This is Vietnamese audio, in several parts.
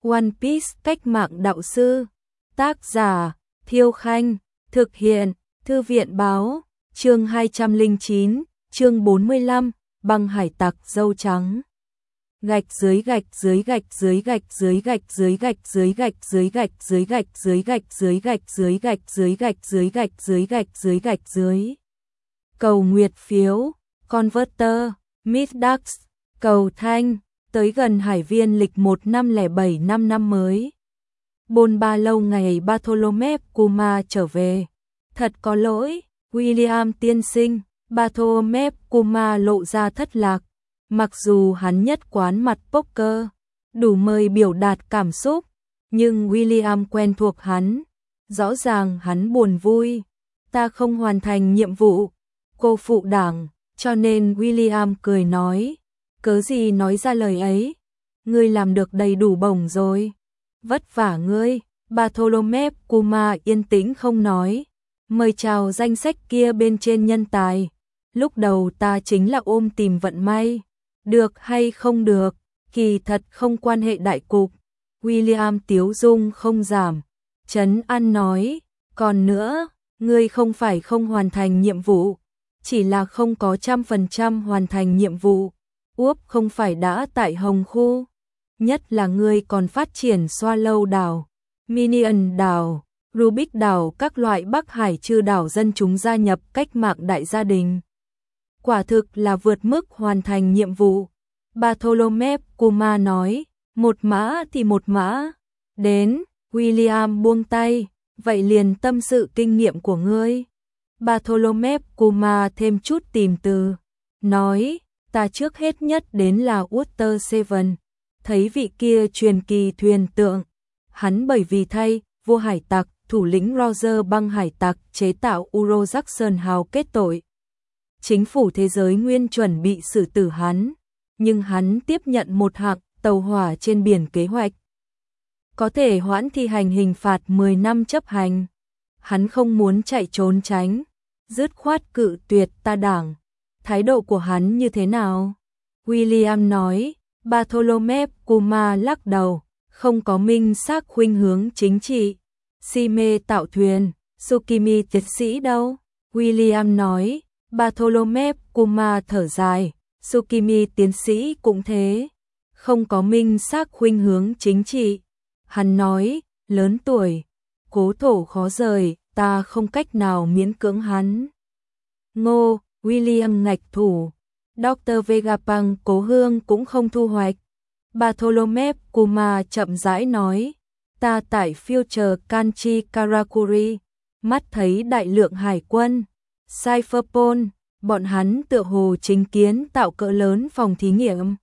One Piece cách mạng đạo sư. Tác giả Thiêu Khanh. Thực hiện Thư viện Báo. Chương 209, chương 45, băng hải tặc dâu trắng. Gạch dưới gạch dưới gạch dưới gạch dưới gạch dưới gạch dưới gạch dưới gạch dưới gạch dưới gạch dưới gạch dưới gạch dưới gạch dưới gạch dưới gạch dưới gạch dưới. Cầu nguyệt phiếu, Converter, Middax, cầu thanh, tới gần hải viên lịch 1507 năm mới. Bôn ba lâu ngày Bartholomew Kuma trở về. Thật có lỗi, William tiên sinh. Bartholomew Kuma lộ ra thất lạc. Mặc dù hắn nhất quán mặt poker, đủ mời biểu đạt cảm xúc, nhưng William quen thuộc hắn. Rõ ràng hắn buồn vui. Ta không hoàn thành nhiệm vụ, cô phụ đảng, cho nên William cười nói. Cớ gì nói ra lời ấy? Ngươi làm được đầy đủ bổng rồi. Vất vả ngươi. Bartholomew Kuma yên tĩnh không nói. Mời chào danh sách kia bên trên nhân tài. Lúc đầu ta chính là ôm tìm vận may. Được hay không được, kỳ thật không quan hệ đại cục. William tiếu dung không giảm. Trấn An nói, còn nữa, ngươi không phải không hoàn thành nhiệm vụ, chỉ là không có 100% hoàn thành nhiệm vụ. Úp không phải đã tại Hồng Khu. Nhất là ngươi còn phát triển Swallow đảo, Minion đảo, Rubik đảo, các loại Bắc Hải chư đảo dân chúng gia nhập cách mạng đại gia đình. Quả thực là vượt mức hoàn thành nhiệm vụ. Bartholomew Kuma nói, một mã thì một mã. Đến, William buông tay, vậy liền tâm sự kinh nghiệm của ngươi. Bartholomew Kuma thêm chút tìm từ, nói, ta trước hết nhất đến là Water Seven, thấy vị kia truyền kỳ thuyền tượng. Hắn bởi vì thay vua hải tặc, thủ lĩnh Roger băng hải tặc chế tạo Uro Jackson hào kết tội. Chính phủ thế giới nguyên chuẩn bị xử tử hắn, nhưng hắn tiếp nhận một hạng tàu hỏa trên biển kế hoạch. Có thể hoãn thi hành hình phạt 10 năm chấp hành. Hắn không muốn chạy trốn tránh, dứt khoát cự tuyệt ta đảng. Thái độ của hắn như thế nào? William nói. Bartholomew Kuma lắc đầu, không có minh xác khuynh hướng chính trị. Si mê tạo thuyền, Tsukimi tiến sĩ đâu? William nói. Bartholomew Kuma thở dài, Tsukimi tiến sĩ cũng thế, không có minh xác khuynh hướng chính trị. Hắn nói, lớn tuổi, cố thổ khó rời, ta không cách nào miễn cưỡng hắn. Ngô, William ngạch thủ, Dr. Vegapunk cố hương cũng không thu hoạch. Bartholomew Kuma chậm rãi nói, ta tại Future Kanchi Karakuri, mắt thấy đại lượng hải quân, Cypherpol, bọn hắn tựa hồ chính kiến tạo cỡ lớn phòng thí nghiệm.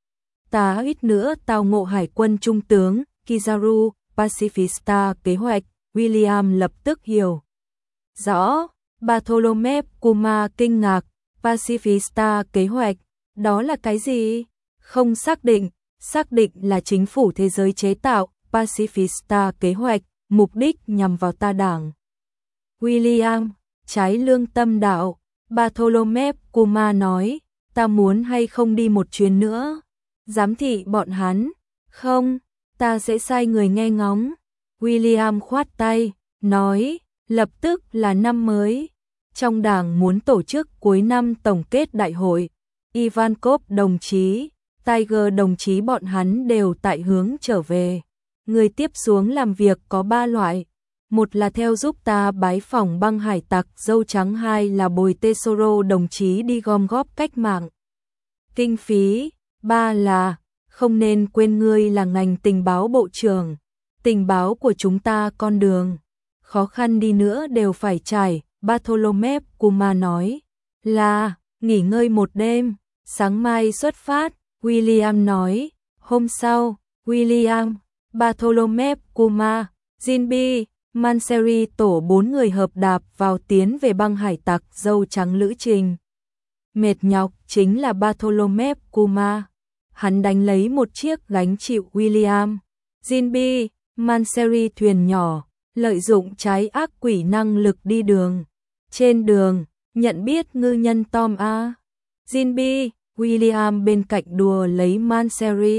Ta ít nữa tao ngộ hải quân trung tướng Kizaru Pacifista kế hoạch. William lập tức hiểu rõ. Bartholomew Kuma kinh ngạc. Pacifista kế hoạch, đó là cái gì? Không xác định là chính phủ thế giới chế tạo Pacifista kế hoạch, mục đích nhằm vào ta đảng. William, trái lương tâm đạo. Bartholomew Kuma nói, ta muốn hay không đi một chuyến nữa? Giám thị bọn hắn? Không, ta sẽ sai người nghe ngóng. William khoát tay, nói, lập tức là năm mới. Trong đảng muốn tổ chức cuối năm tổng kết đại hội. Ivankov đồng chí, Tiger đồng chí bọn hắn đều tại hướng trở về. Người tiếp xuống làm việc có 3 loại. Một là theo giúp ta bái phỏng băng hải tặc dâu trắng, 2 là bồi Tesoro đồng chí đi gom góp cách mạng kinh phí, 3 là không nên quên ngươi là ngành tình báo bộ trưởng. Tình báo của chúng ta con đường khó khăn đi nữa đều phải trải. Bartholomew Kuma nói là nghỉ ngơi một đêm, sáng mai xuất phát. William nói hôm sau. William, Bartholomew Kuma, Jinbi, Manseri tổ 4 người hợp đạp vào tiến về băng hải tặc dâu trắng lữ trình. Mệt nhọc chính là Bartholomew Kuma. Hắn đánh lấy một chiếc gánh chịu William, Jinbi, Manseri thuyền nhỏ, lợi dụng trái ác quỷ năng lực đi đường. Trên đường, nhận biết ngư nhân Tom A. Jinbi, William bên cạnh đùa lấy Manseri.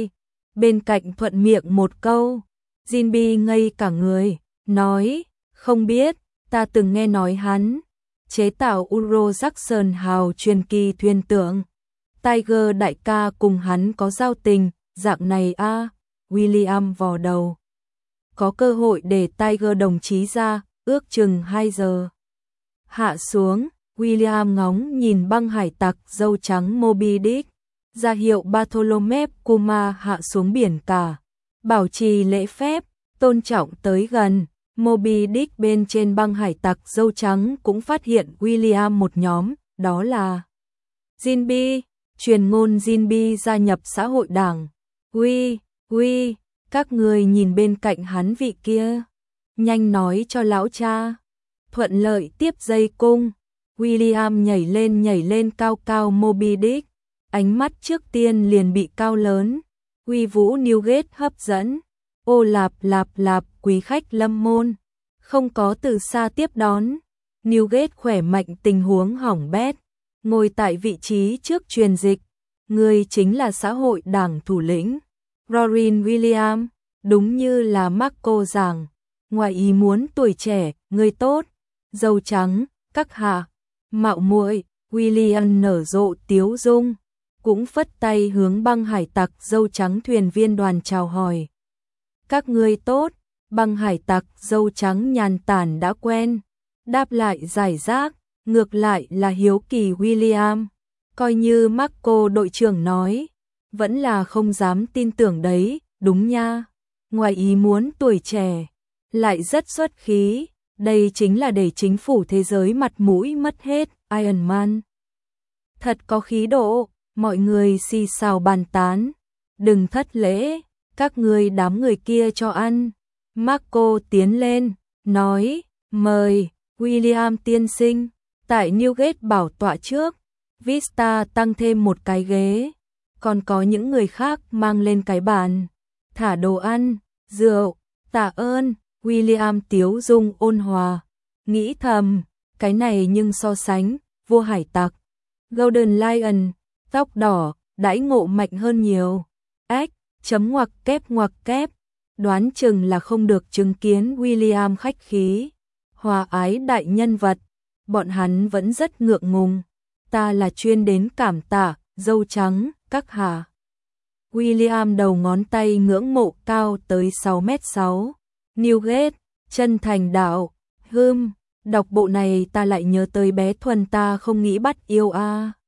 Bên cạnh thuận miệng một câu, Jinbi ngây cả người, nói, không biết, ta từng nghe nói hắn chế tạo Uro Jackson hào truyền kỳ thuyền tượng. Tiger đại ca cùng hắn có giao tình, dạng này a. William vò đầu. Có cơ hội để Tiger đồng chí ra, ước chừng 2 giờ. Hạ xuống, William ngóng nhìn băng hải tặc dâu trắng Moby Dick, ra hiệu Bartholomew Kuma hạ xuống biển cả. Bảo trì lễ phép, tôn trọng tới gần. Moby Dick bên trên băng hải tặc dâu trắng cũng phát hiện William một nhóm, đó là Jinbi, truyền ngôn Jinbi gia nhập xã hội đảng. Uy, các người nhìn bên cạnh hắn vị kia, nhanh nói cho lão cha. Thuận lợi tiếp dây cung, William nhảy lên cao cao Moby Dick, ánh mắt trước tiên liền bị cao lớn, uy vũ Newgate hấp dẫn. Ô lạp, quý khách lâm môn, không có từ xa tiếp đón. Newgate khỏe mạnh tình huống hỏng bét, ngồi tại vị trí trước truyền dịch, người chính là xã hội đảng thủ lĩnh Robin Williams, đúng như là Marco giảng, ngoài ý muốn tuổi trẻ, người tốt, dâu trắng, các hạ, mạo muội. William nở rộ tiếu dung, cũng phất tay hướng băng hải tặc dâu trắng thuyền viên đoàn chào hỏi. Các ngươi tốt, băng hải tặc dâu trắng nhàn tản đã quen, đáp lại giải rác, ngược lại là hiếu kỳ William, coi như Marco đội trưởng nói, vẫn là không dám tin tưởng đấy, đúng nha, ngoài ý muốn tuổi trẻ, lại rất xuất khí, đây chính là để chính phủ thế giới mặt mũi mất hết, Iron Man. Thật có khí độ, mọi người xì xào bàn tán, đừng thất lễ. Các ngươi đám người kia cho ăn. Marco tiến lên, nói, mời, William tiên sinh, tại Newgate bảo tọa trước, Vista tăng thêm một cái ghế, còn có những người khác mang lên cái bàn, thả đồ ăn, rượu, tạ ơn, William tiếu dung ôn hòa, nghĩ thầm, cái này nhưng so sánh, vua hải tặc, Golden Lion, tóc đỏ, đãi ngộ mạnh hơn nhiều, chấm ngoặc kép, đoán chừng là không được chứng kiến William khách khí, hòa ái đại nhân vật, bọn hắn vẫn rất ngượng ngùng, ta là chuyên đến cảm tạ, dâu trắng, các hạ. William đầu ngón tay ngưỡng mộ cao tới 6m6, Newgate, chân thành đạo, đọc bộ này ta lại nhớ tới bé Thuần ta không nghĩ bắt yêu a.